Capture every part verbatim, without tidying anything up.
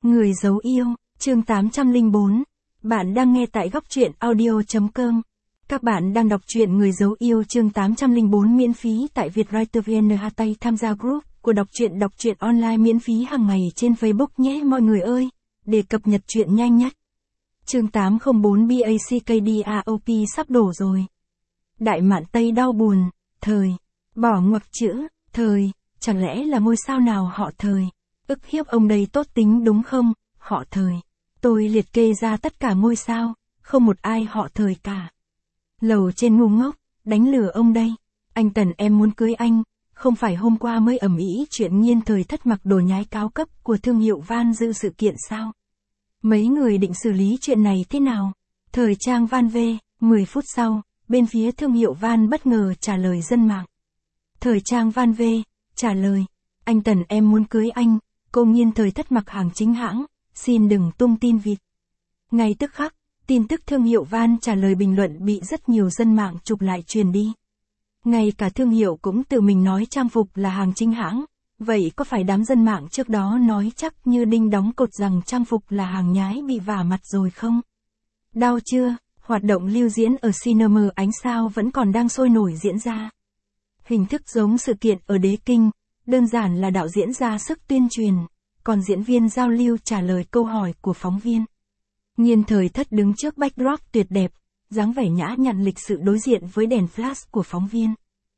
Người giấu yêu, chương tám trăm lẻ bốn. Bạn đang nghe tại góc truyện audio chấm com. Các bạn đang đọc truyện Người giấu yêu chương tám trăm lẻ bốn miễn phí tại Vietwriter vê en. Tay tham gia group của đọc truyện đọc truyện online miễn phí hàng ngày trên Facebook nhé mọi người ơi, để cập nhật truyện nhanh nhất. Chương tám trăm lẻ bốn BACKDROP sắp đổ rồi. Đại Mạn Tây đau buồn, thời, bỏ ngoặc chữ, thời, chẳng lẽ là ngôi sao nào họ Thời? Ức hiếp ông đây tốt tính đúng không, họ Thời? Tôi liệt kê ra tất cả ngôi sao, không một ai họ Thời cả. Lầu trên ngu ngốc, đánh lừa ông đây. Anh Tần em muốn cưới anh, không phải hôm qua mới ầm ĩ chuyện Nhiên Thời Thất mặc đồ nhái cao cấp của thương hiệu Van dự sự kiện sao? Mấy người định xử lý chuyện này thế nào? Thời trang Van V, mười phút sau, bên phía thương hiệu Van bất ngờ trả lời dân mạng. Thời trang Van V, trả lời, anh Tần em muốn cưới anh, cô Nhiên Thời Thất mặc hàng chính hãng, xin đừng tung tin vịt. Ngay tức khắc, tin tức thương hiệu Van trả lời bình luận bị rất nhiều dân mạng chụp lại truyền đi. Ngay cả thương hiệu cũng tự mình nói trang phục là hàng chính hãng, vậy có phải đám dân mạng trước đó nói chắc như đinh đóng cột rằng trang phục là hàng nhái bị vả mặt rồi không? Đau chưa? Hoạt động lưu diễn ở Cinema Ánh Sao vẫn còn đang sôi nổi diễn ra. Hình thức giống sự kiện ở Đế Kinh, đơn giản là đạo diễn ra sức tuyên truyền, còn diễn viên giao lưu trả lời câu hỏi của phóng viên. Nhiên Thời Thất đứng trước backdrop tuyệt đẹp, dáng vẻ nhã nhặn lịch sự đối diện với đèn flash của phóng viên.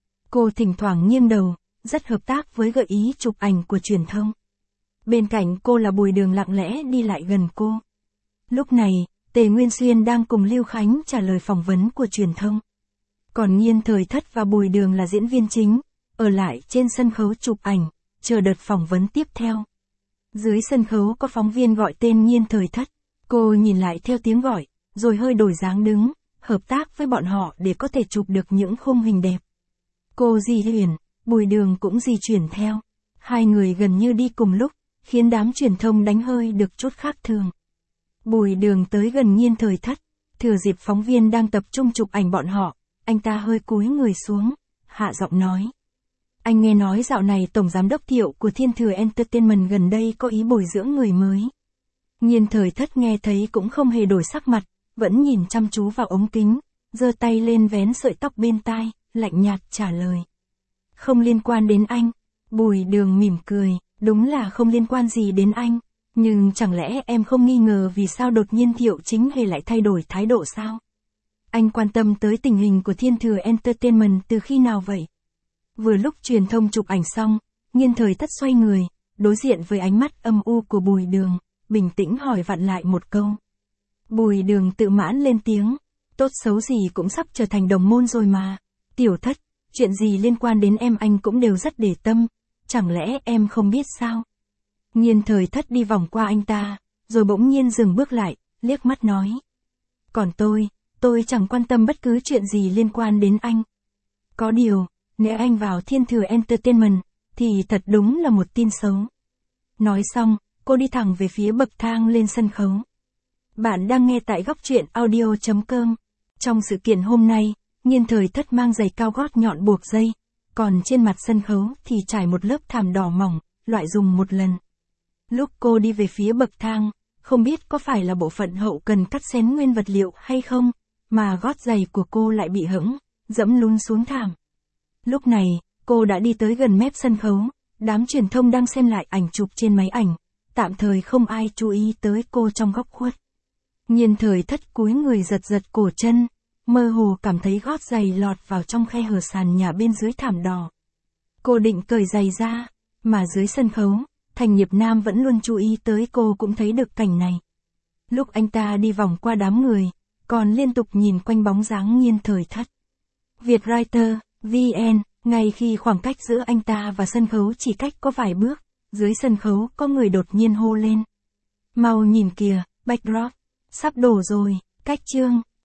Cô thỉnh thoảng nghiêng đầu, rất hợp tác với gợi ý chụp ảnh của truyền thông. Bên cạnh cô là Bùi Đường lặng lẽ đi lại gần cô. Lúc này, Tề Nguyên Xuyên đang cùng Lưu Khánh trả lời phỏng vấn của truyền thông. Còn Nhiên Thời Thất và Bùi Đường là diễn viên chính, ở lại trên sân khấu chụp ảnh, chờ đợt phỏng vấn tiếp theo. Dưới sân khấu có phóng viên gọi tên Nhiên Thời Thất, cô nhìn lại theo tiếng gọi, rồi hơi đổi dáng đứng, hợp tác với bọn họ để có thể chụp được những khung hình đẹp. Cô di chuyển, Bùi Đường cũng di chuyển theo. Hai người gần như đi cùng lúc, khiến đám truyền thông đánh hơi được chút khác thường. Bùi Đường tới gần Nhiên Thời Thất, thừa dịp phóng viên đang tập trung chụp ảnh bọn họ, anh ta hơi cúi người xuống, hạ giọng nói. Anh nghe nói dạo này Tổng Giám đốc Thiệu của Thiên Thừa Entertainment gần đây có ý bồi dưỡng người mới. Nhiên Thời Thất nghe thấy cũng không hề đổi sắc mặt, vẫn nhìn chăm chú vào ống kính, giơ tay lên vén sợi tóc bên tai, lạnh nhạt trả lời. Không liên quan đến anh. Bùi Đường mỉm cười, đúng là không liên quan gì đến anh, nhưng chẳng lẽ em không nghi ngờ vì sao đột nhiên Thiệu Chính Hề lại thay đổi thái độ sao? Anh quan tâm tới tình hình của Thiên Thừa Entertainment từ khi nào vậy? Vừa lúc truyền thông chụp ảnh xong, Nhiên Thời Thất xoay người, đối diện với ánh mắt âm u của Bùi Đường, bình tĩnh hỏi vặn lại một câu. Bùi Đường tự mãn lên tiếng, tốt xấu gì cũng sắp trở thành đồng môn rồi mà. Tiểu Thất, chuyện gì liên quan đến em anh cũng đều rất để tâm, chẳng lẽ em không biết sao? Nhiên Thời Thất đi vòng qua anh ta, rồi bỗng nhiên dừng bước lại, liếc mắt nói. Còn tôi, tôi chẳng quan tâm bất cứ chuyện gì liên quan đến anh. Có điều, nếu anh vào Thiên Thừa Entertainment, thì thật đúng là một tin xấu. Nói xong, cô đi thẳng về phía bậc thang lên sân khấu. Bạn đang nghe tại góc truyện audio chấm com. Trong sự kiện hôm nay, Nhiên Thời Thất mang giày cao gót nhọn buộc dây, còn trên mặt sân khấu thì trải một lớp thảm đỏ mỏng, loại dùng một lần. Lúc cô đi về phía bậc thang, không biết có phải là bộ phận hậu cần cắt xén nguyên vật liệu hay không, mà gót giày của cô lại bị hững, dẫm lún xuống thảm. Lúc này, cô đã đi tới gần mép sân khấu, đám truyền thông đang xem lại ảnh chụp trên máy ảnh, tạm thời không ai chú ý tới cô trong góc khuất. Nhiên Thời Thất cúi người giật giật cổ chân, mơ hồ cảm thấy gót giày lọt vào trong khe hở sàn nhà bên dưới thảm đỏ. Cô định cởi giày ra, mà dưới sân khấu, Thành Nghiệp Nam vẫn luôn chú ý tới cô cũng thấy được cảnh này. Lúc anh ta đi vòng qua đám người, còn liên tục nhìn quanh bóng dáng Nhiên Thời Thất. Vietwriter vê en, ngay khi khoảng cách giữa anh ta và sân khấu chỉ cách có vài bước, dưới sân khấu có người đột nhiên hô lên. Mau nhìn kìa, backdrop, sắp đổ rồi, cách chương.